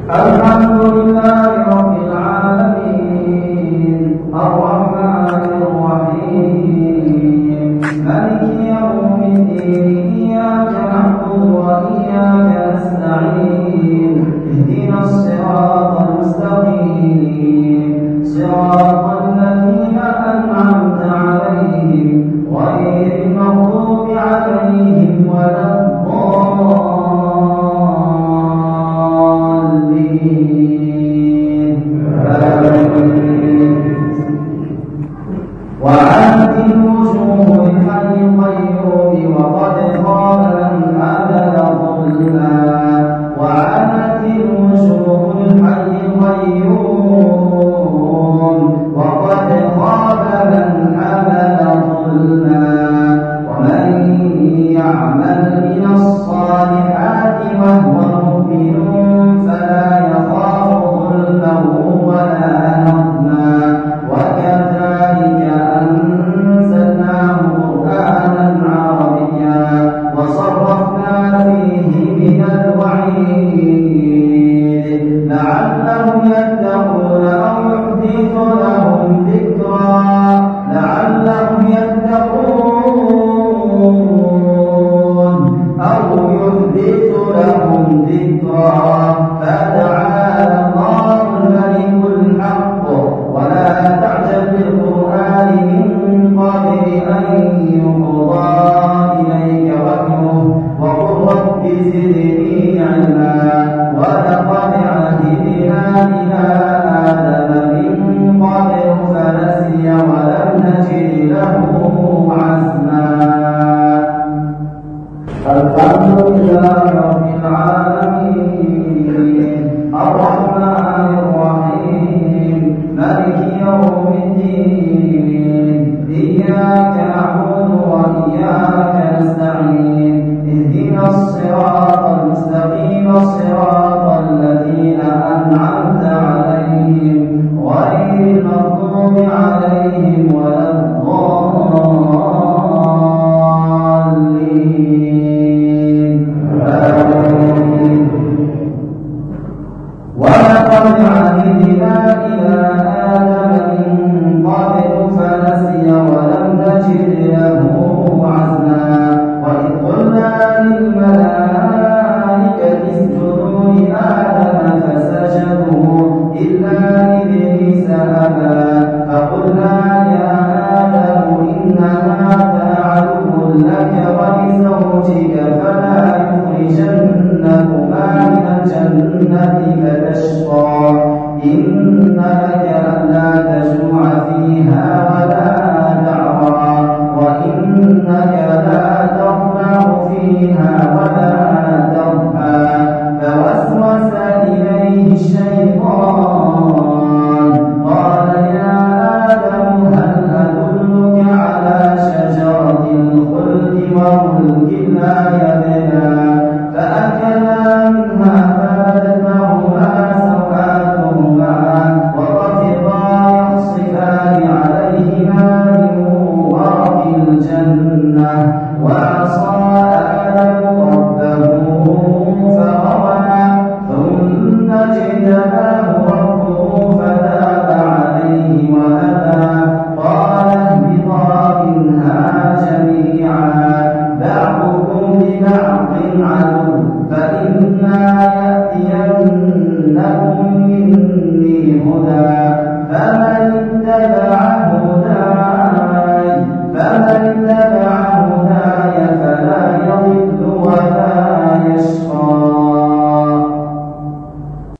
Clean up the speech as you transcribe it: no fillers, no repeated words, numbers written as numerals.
الحمد لله رب العالمين الرحمن الرحيم مالك يوم الدين إياك نعبد وإياك نستعين اهدنا الصراط المستقيم صراط الذين أنعمت عليهم غير المغضوب عليهم ولا وآتي وجوه الحي القيوم وقد خاب من أبد ظلما وآتي وجوه الحي القيوم وقد خاب من أبد ظلما ومن يعمل من الصالحات وهو مؤمن فلا يخاف ظلما ولا هضما وكذلك أنزلناه قرآنا عربيا وصرفنا فيه من الوعيد لعلهم يتقون أو يحدث لهم ذكرا لعلهم يتقون أو يحدث لهم ذكرا فتعالى الله الملك الحق ولا تعجب بالقرآن من قبل أن يقضى إليك وحيه وقل رب زدني علما ولقد عهدنا إلى آدم من قبل فنسي ولم نجد له عزما الحمد لله رب العالمين الرحمن الرحيم مالك يوم الدين إياك نعبد وإياك نستعين اهدنا الصراط المستقيم صراط الذين أنعمت عليهم غير المغضوب عليهم ولا الضالين ولقد عهدنا إلى آدم من قبل فنسي ولم نجد له عزما وإذ قلنا للملائكة اسجدوا لآدم فسجدوا إلا إبليس أبى فقلنا يا آدم إن هذا عدو لك ولزوجك فلا يخرجنكما من الجنة فتشقى إن لك ألا تجوع فيها ولا تعرى وإنك لا تظمأ فيها ولا تضحى فوسوس إليه الشيطان قال يا آدم هل أدلك على شجرة الخلد وملك لا يبلى فأكلا منها فبدت لهما سوآتهما وطفقا يخصفان عليهما من ورق الجنة وعصى آدم ربه فغوى ثم اجتباه